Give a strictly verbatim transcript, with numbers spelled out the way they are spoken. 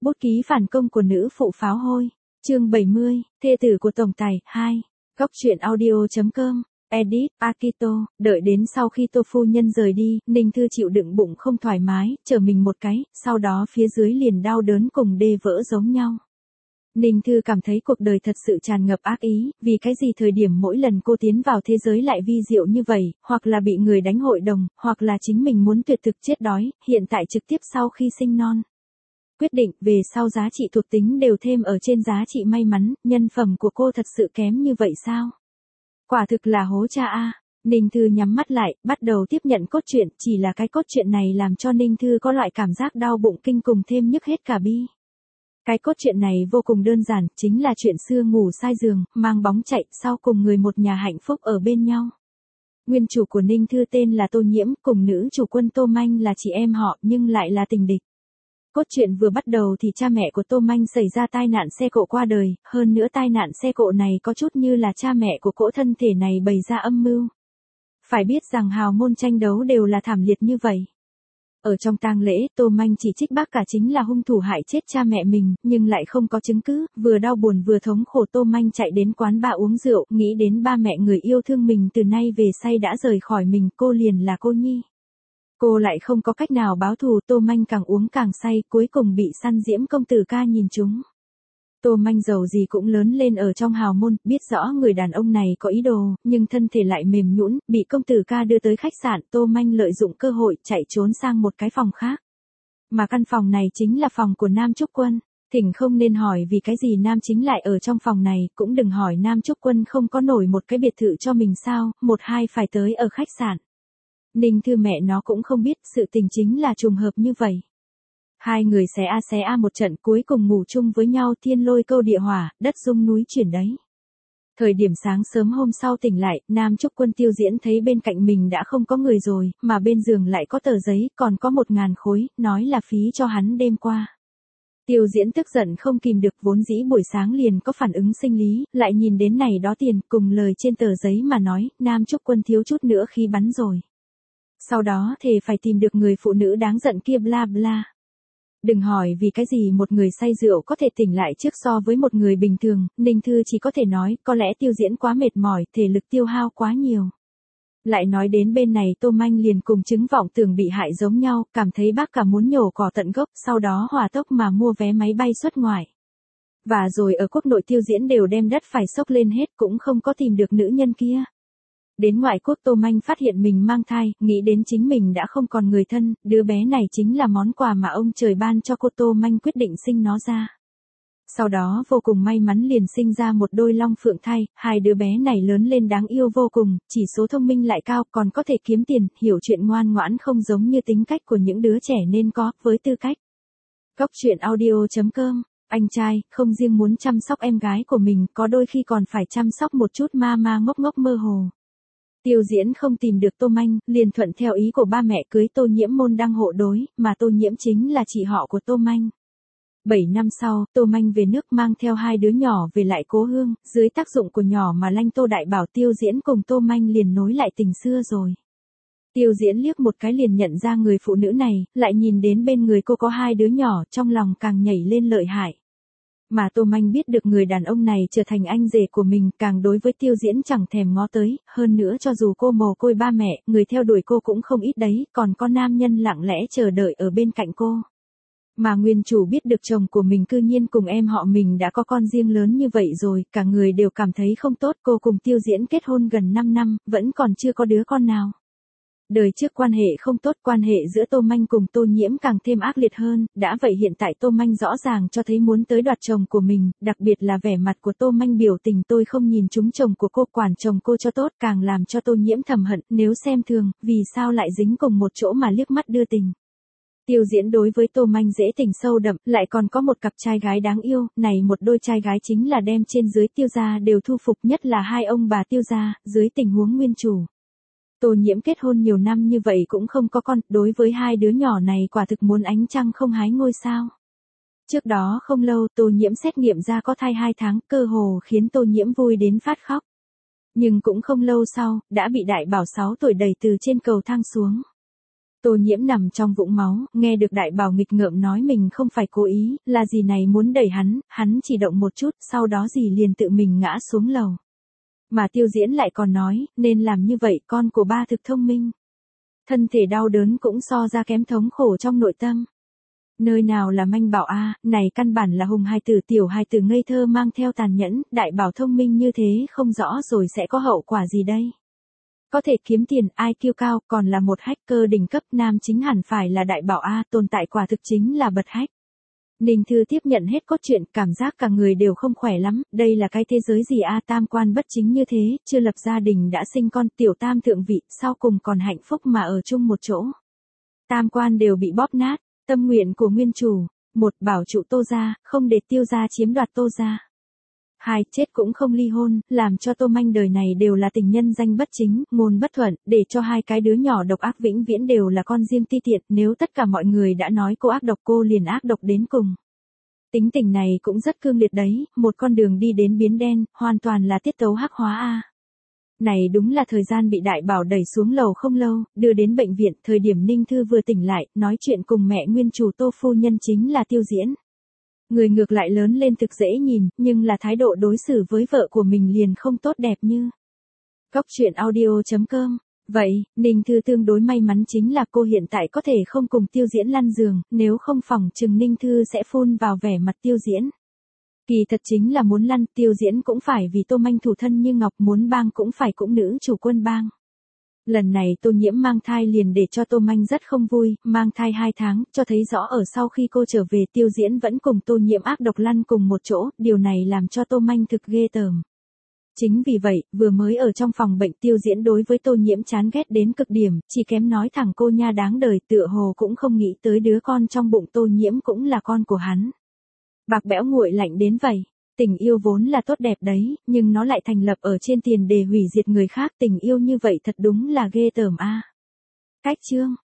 Bút ký phản công của nữ phụ pháo hôi. Chương bảy mươi, thê tử của tổng tài, hai. Góc truyện audio chấm com. Edit, Akito, đợi đến sau khi Tô phu nhân rời đi, Ninh Thư chịu đựng bụng không thoải mái, chở mình một cái, sau đó phía dưới liền đau đớn cùng đê vỡ giống nhau. Ninh Thư cảm thấy cuộc đời thật sự tràn ngập ác ý, vì cái gì thời điểm mỗi lần cô tiến vào thế giới lại vi diệu như vậy, hoặc là bị người đánh hội đồng, hoặc là chính mình muốn tuyệt thực chết đói, hiện tại trực tiếp sau khi sinh non. Quyết định về sau giá trị thuộc tính đều thêm ở trên giá trị may mắn, nhân phẩm của cô thật sự kém như vậy sao? Quả thực là hố cha a. Ninh Thư nhắm mắt lại, bắt đầu tiếp nhận cốt truyện, chỉ là cái cốt truyện này làm cho Ninh Thư có loại cảm giác đau bụng kinh cùng thêm nhức hết cả bi. Cái cốt truyện này vô cùng đơn giản, chính là chuyện xưa ngủ sai giường, mang bóng chạy, sau cùng người một nhà hạnh phúc ở bên nhau. Nguyên chủ của Ninh Thư tên là Tô Nhiễm, cùng nữ chủ quân Tô Manh là chị em họ nhưng lại là tình địch. Cốt truyện vừa bắt đầu thì cha mẹ của Tô Manh xảy ra tai nạn xe cộ qua đời, hơn nữa tai nạn xe cộ này có chút như là cha mẹ của cỗ thân thể này bày ra âm mưu. Phải biết rằng hào môn tranh đấu đều là thảm liệt như vậy. Ở trong tang lễ, Tô Manh chỉ trích bác cả chính là hung thủ hại chết cha mẹ mình, nhưng lại không có chứng cứ, vừa đau buồn vừa thống khổ Tô Manh chạy đến quán bar uống rượu, nghĩ đến ba mẹ người yêu thương mình từ nay về say đã rời khỏi mình, cô liền là cô nhi. Cô lại không có cách nào báo thù, Tô Manh càng uống càng say, cuối cùng bị săn diễm công tử ca nhìn trúng. Tô Manh giàu gì cũng lớn lên ở trong hào môn, biết rõ người đàn ông này có ý đồ, nhưng thân thể lại mềm nhũn, bị công tử ca đưa tới khách sạn, Tô Manh lợi dụng cơ hội chạy trốn sang một cái phòng khác. Mà căn phòng này chính là phòng của Nam Trúc Quân. Thỉnh không nên hỏi vì cái gì Nam chính lại ở trong phòng này, cũng đừng hỏi Nam Trúc Quân không có nổi một cái biệt thự cho mình sao, một hai phải tới ở khách sạn. Ninh Thư mẹ nó cũng không biết, sự tình chính là trùng hợp như vậy. Hai người xé a xé a một trận, cuối cùng ngủ chung với nhau, thiên lôi câu địa hỏa, đất rung núi chuyển đấy. Thời điểm sáng sớm hôm sau tỉnh lại, Nam Trúc Quân Tiêu Diễn thấy bên cạnh mình đã không có người rồi, mà bên giường lại có tờ giấy, còn có một ngàn khối, nói là phí cho hắn đêm qua. Tiêu Diễn tức giận không kìm được, vốn dĩ buổi sáng liền có phản ứng sinh lý, lại nhìn đến này đó tiền, cùng lời trên tờ giấy mà nói, Nam Trúc Quân thiếu chút nữa khi bắn rồi. Sau đó thề phải tìm được người phụ nữ đáng giận kia bla bla. Đừng hỏi vì cái gì một người say rượu có thể tỉnh lại trước so với một người bình thường, Ninh Thư chỉ có thể nói, có lẽ Tiêu Diễn quá mệt mỏi, thể lực tiêu hao quá nhiều. Lại nói đến bên này Tô Manh liền cùng chứng vọng tưởng bị hại giống nhau, cảm thấy bác cả muốn nhổ cỏ tận gốc, sau đó hỏa tốc mà mua vé máy bay xuất ngoại. Và rồi ở quốc nội Tiêu Diễn đều đem đất phải xốc lên hết, cũng không có tìm được nữ nhân kia. Đến ngoại quốc Tô Manh phát hiện mình mang thai, nghĩ đến chính mình đã không còn người thân, đứa bé này chính là món quà mà ông trời ban cho cô, Tô Manh quyết định sinh nó ra. Sau đó vô cùng may mắn liền sinh ra một đôi long phượng thai, hai đứa bé này lớn lên đáng yêu vô cùng, chỉ số thông minh lại cao, còn có thể kiếm tiền, hiểu chuyện ngoan ngoãn không giống như tính cách của những đứa trẻ nên có, với tư cách. Góc truyện audio chấm com. Anh trai, không riêng muốn chăm sóc em gái của mình, có đôi khi còn phải chăm sóc một chút ma ma ngốc ngốc mơ hồ. Tiêu Diễn không tìm được Tô Manh, liền thuận theo ý của ba mẹ cưới Tô Nhiễm môn đăng hộ đối, mà Tô Nhiễm chính là chị họ của Tô Manh. Bảy năm sau, Tô Manh về nước mang theo hai đứa nhỏ về lại cố hương, dưới tác dụng của nhỏ mà Lanh Tô đại bảo Tiêu Diễn cùng Tô Manh liền nối lại tình xưa rồi. Tiêu Diễn liếc một cái liền nhận ra người phụ nữ này, lại nhìn đến bên người cô có hai đứa nhỏ, trong lòng càng nhảy lên lợi hại. Mà Tô Manh biết được người đàn ông này trở thành anh rể của mình, càng đối với Tiêu Diễn chẳng thèm ngó tới, hơn nữa cho dù cô mồ côi ba mẹ, người theo đuổi cô cũng không ít đấy, còn có nam nhân lặng lẽ chờ đợi ở bên cạnh cô. Mà nguyên chủ biết được chồng của mình cư nhiên cùng em họ mình đã có con riêng lớn như vậy rồi, cả người đều cảm thấy không tốt, cô cùng Tiêu Diễn kết hôn gần năm năm, vẫn còn chưa có đứa con nào. Đời trước quan hệ không tốt, quan hệ giữa Tô Manh cùng Tô Nhiễm càng thêm ác liệt hơn, đã vậy hiện tại Tô Manh rõ ràng cho thấy muốn tới đoạt chồng của mình, đặc biệt là vẻ mặt của Tô Manh biểu tình tôi không nhìn trúng chồng của cô, quản chồng cô cho tốt, càng làm cho Tô Nhiễm thầm hận, nếu xem thường, vì sao lại dính cùng một chỗ mà liếc mắt đưa tình. Tiêu Diễn đối với Tô Manh dễ tình sâu đậm, lại còn có một cặp trai gái đáng yêu, này một đôi trai gái chính là đem trên dưới Tiêu gia đều thu phục, nhất là hai ông bà Tiêu gia, dưới tình huống nguyên chủ. Tô Nhiễm kết hôn nhiều năm như vậy cũng không có con, đối với hai đứa nhỏ này quả thực muốn ánh trăng không hái ngôi sao. Trước đó không lâu Tô Nhiễm xét nghiệm ra có thai hai tháng, cơ hồ khiến Tô Nhiễm vui đến phát khóc. Nhưng cũng không lâu sau, đã bị đại bảo sáu tuổi đẩy từ trên cầu thang xuống. Tô Nhiễm nằm trong vũng máu, nghe được Đại Bảo nghịch ngợm nói mình không phải cố ý, là gì này muốn đẩy hắn, hắn chỉ động một chút, sau đó gì liền tự mình ngã xuống lầu. Mà Tiêu Diễn lại còn nói, nên làm như vậy, con của ba thực thông minh. Thân thể đau đớn cũng so ra kém thống khổ trong nội tâm. Nơi nào là manh bảo a, này căn bản là hùng hài tử, tiểu hài tử ngây thơ mang theo tàn nhẫn, Đại Bảo thông minh như thế không rõ rồi sẽ có hậu quả gì đây. Có thể kiếm tiền, i kiu cao, còn là một hacker đỉnh cấp, nam chính hẳn phải là Đại Bảo a, tồn tại quả thực chính là bật hack. Ninh Thư tiếp nhận hết cốt truyện, cảm giác cả người đều không khỏe lắm, đây là cái thế giới gì a, tam quan bất chính như thế, chưa lập gia đình đã sinh con, tiểu tam thượng vị, sau cùng còn hạnh phúc mà ở chung một chỗ. Tam quan đều bị bóp nát, tâm nguyện của nguyên chủ, một, bảo trụ Tô gia, không để Tiêu gia chiếm đoạt Tô gia. Hai, chết cũng không ly hôn, làm cho Tô Manh đời này đều là tình nhân danh bất chính, ngôn bất thuận, để cho hai cái đứa nhỏ độc ác vĩnh viễn đều là con riêng ti tiện, nếu tất cả mọi người đã nói cô ác độc cô liền ác độc đến cùng. Tính tình này cũng rất cương liệt đấy, một con đường đi đến biến đen, hoàn toàn là tiết tấu hắc hóa a. Này đúng là thời gian bị Đại Bảo đẩy xuống lầu không lâu, đưa đến bệnh viện, thời điểm Ninh Thư vừa tỉnh lại, nói chuyện cùng mẹ nguyên chủ Tô phu nhân chính là Tiêu Diễn. Người ngược lại lớn lên thực dễ nhìn, nhưng là thái độ đối xử với vợ của mình liền không tốt đẹp như. Góc truyện audio chấm com. Vậy, Ninh Thư tương đối may mắn chính là cô hiện tại có thể không cùng Tiêu Diễn lăn giường, nếu không phòng chừng Ninh Thư sẽ phun vào vẻ mặt Tiêu Diễn. Kỳ thật chính là muốn lăn, Tiêu Diễn cũng phải vì Tô Manh thủ thân như ngọc, muốn bang cũng phải cũng nữ chủ quân bang. Lần này Tô Nhiễm mang thai liền để cho Tô Manh rất không vui, mang thai hai tháng, cho thấy rõ ở sau khi cô trở về Tiêu Diễn vẫn cùng Tô Nhiễm ác độc lăn cùng một chỗ, điều này làm cho Tô Manh thực ghê tởm. Chính vì vậy, vừa mới ở trong phòng bệnh Tiêu Diễn đối với Tô Nhiễm chán ghét đến cực điểm, chỉ kém nói thẳng cô nha đáng đời, tựa hồ cũng không nghĩ tới đứa con trong bụng Tô Nhiễm cũng là con của hắn. Bạc bẽo nguội lạnh đến vậy. Tình yêu vốn là tốt đẹp đấy, nhưng nó lại thành lập ở trên tiền để hủy diệt người khác, tình yêu như vậy thật đúng là ghê tởm a. Cách chương